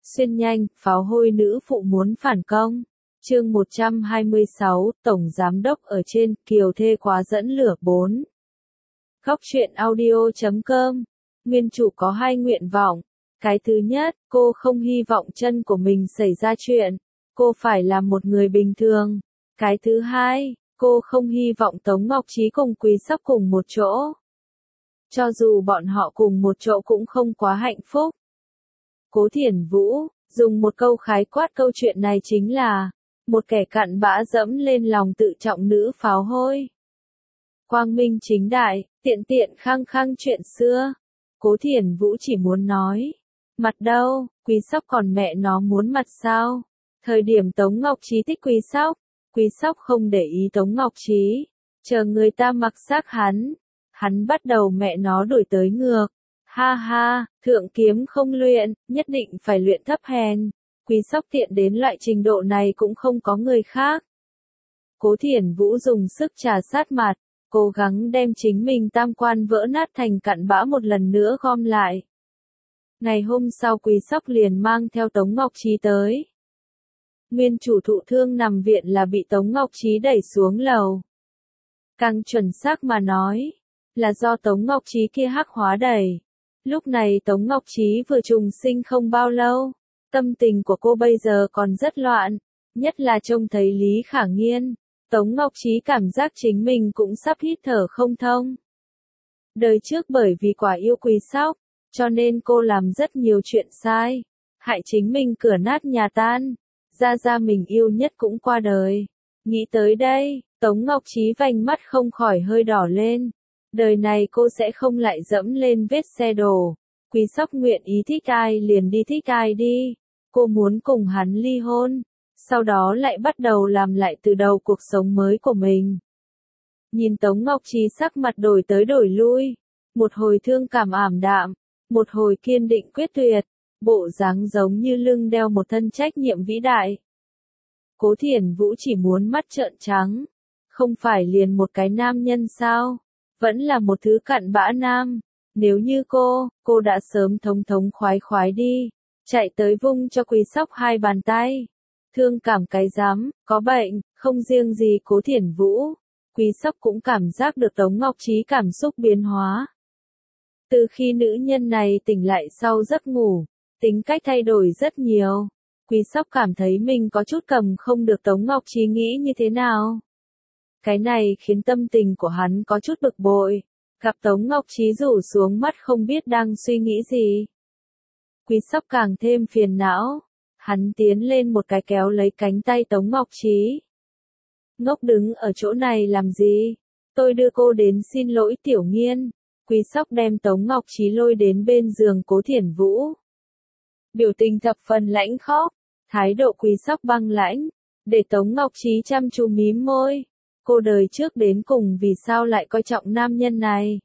Xuyên nhanh, pháo hôi nữ phụ muốn phản công. Chương 126, Tổng Giám đốc ở trên, Kiều Thê quá dẫn lửa 4. Góc truyện audio.com. Nguyên chủ có hai nguyện vọng. Cái thứ nhất, cô không hy vọng chân của mình xảy ra chuyện. Cô phải là một người bình thường. Cái thứ hai, cô không hy vọng Tống Ngọc Trí cùng Quý Sóc cùng một chỗ. Cho dù bọn họ cùng một chỗ cũng không quá hạnh phúc. Cố Thiển Vũ, dùng một câu khái quát câu chuyện này chính là một kẻ cặn bã dẫm lên lòng tự trọng nữ pháo hôi. Quang minh chính đại, tiện tiện khăng khăng chuyện xưa. Cố Thiển Vũ chỉ muốn nói, mặt đâu, Quý Sóc còn mẹ nó muốn mặt sao? Thời điểm Tống Ngọc Trí thích Quý Sóc không để ý Tống Ngọc Trí, chờ người ta mặc xác hắn bắt đầu mẹ nó đuổi tới ngược. Ha ha, thượng kiếm không luyện, nhất định phải luyện thấp hèn. Quý Sóc tiện đến loại trình độ này cũng không có người khác. Cố Thiển Vũ dùng sức trà sát mặt, cố gắng đem chính mình tam quan vỡ nát thành cặn bã một lần nữa gom lại. Ngày hôm sau Quý Sóc liền mang theo Tống Ngọc Trí tới. Nguyên chủ thụ thương nằm viện là bị Tống Ngọc Trí đẩy xuống lầu. Càng chuẩn xác mà nói, là do Tống Ngọc Trí kia hắc hóa đẩy. Lúc này Tống Ngọc Trí vừa trùng sinh không bao lâu, tâm tình của cô bây giờ còn rất loạn, nhất là trông thấy Lý Khả Nghiên, Tống Ngọc Trí cảm giác chính mình cũng sắp hít thở không thông. Đời trước bởi vì quá yêu Quý Sóc, cho nên cô làm rất nhiều chuyện sai, hại chính mình cửa nát nhà tan, ra mình yêu nhất cũng qua đời. Nghĩ tới đây, Tống Ngọc Trí vành mắt không khỏi hơi đỏ lên. Đời này cô sẽ không lại dẫm lên vết xe đổ. Quý Sóc nguyện ý thích ai liền đi thích ai đi. Cô muốn cùng hắn ly hôn, sau đó lại bắt đầu làm lại từ đầu cuộc sống mới của mình. Nhìn Tống Ngọc Trí sắc mặt đổi tới đổi lui, một hồi thương cảm ảm đạm, một hồi kiên định quyết tuyệt, bộ dáng giống như lưng đeo một thân trách nhiệm vĩ đại. Cố Thiển Vũ chỉ muốn mắt trợn trắng, không phải liền một cái nam nhân sao? Vẫn là một thứ cặn bã nam. Nếu như cô đã sớm thống khoái đi, chạy tới vung cho Quý Sóc hai bàn tay. Thương cảm cái dám, có bệnh, không riêng gì Cố Thiển Vũ. Quý Sóc cũng cảm giác được Tống Ngọc Trí cảm xúc biến hóa. Từ khi nữ nhân này tỉnh lại sau giấc ngủ, tính cách thay đổi rất nhiều. Quý Sóc cảm thấy mình có chút cầm không được Tống Ngọc Trí nghĩ như thế nào. Cái này khiến tâm tình của hắn có chút bực bội, gặp Tống Ngọc Trí rủ xuống mắt không biết đang suy nghĩ gì. Quý Sóc càng thêm phiền não, hắn tiến lên một cái kéo lấy cánh tay Tống Ngọc Trí. Ngốc đứng ở chỗ này làm gì? Tôi đưa cô đến xin lỗi Tiểu Nghiên. Quý Sóc đem Tống Ngọc Trí lôi đến bên giường Cố Thiển Vũ. Biểu tình thập phần lãnh khốc, thái độ Quý Sóc băng lãnh, để Tống Ngọc Trí chăm chú mím môi. Cô đời trước đến cùng vì sao lại coi trọng nam nhân này?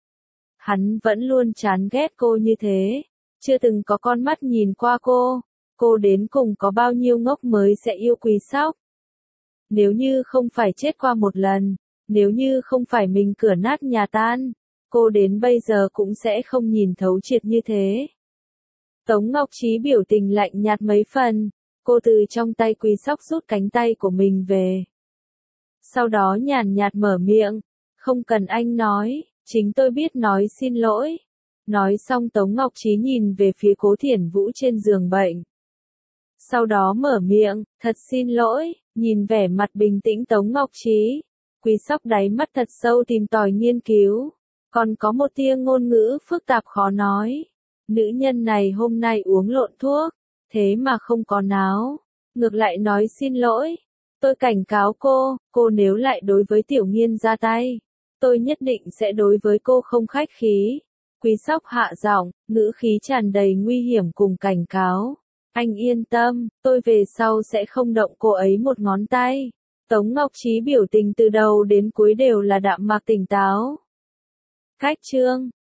Hắn vẫn luôn chán ghét cô như thế, chưa từng có con mắt nhìn qua cô đến cùng có bao nhiêu ngốc mới sẽ yêu Quý Sóc? Nếu như không phải chết qua một lần, nếu như không phải mình cửa nát nhà tan, cô đến bây giờ cũng sẽ không nhìn thấu triệt như thế. Tống Ngọc Trí biểu tình lạnh nhạt mấy phần, cô từ trong tay Quý Sóc rút cánh tay của mình về. Sau đó nhàn nhạt mở miệng, không cần anh nói, chính tôi biết nói xin lỗi. Nói xong Tống Ngọc Trí nhìn về phía Cố Thiển Vũ trên giường bệnh. Sau đó mở miệng, thật xin lỗi, nhìn vẻ mặt bình tĩnh Tống Ngọc Trí. Quý Sóc đáy mắt thật sâu tìm tòi nghiên cứu, còn có một tia ngôn ngữ phức tạp khó nói. Nữ nhân này hôm nay uống lộn thuốc, thế mà không có náo, ngược lại nói xin lỗi. Tôi cảnh cáo cô nếu lại đối với Tiểu Nghiên ra tay, tôi nhất định sẽ đối với cô không khách khí. Quý Sóc hạ giọng, ngữ khí tràn đầy nguy hiểm cùng cảnh cáo. Anh yên tâm, tôi về sau sẽ không động cô ấy một ngón tay. Tống Ngọc Trí biểu tình từ đầu đến cuối đều là đạm mạc tỉnh táo. Cách chương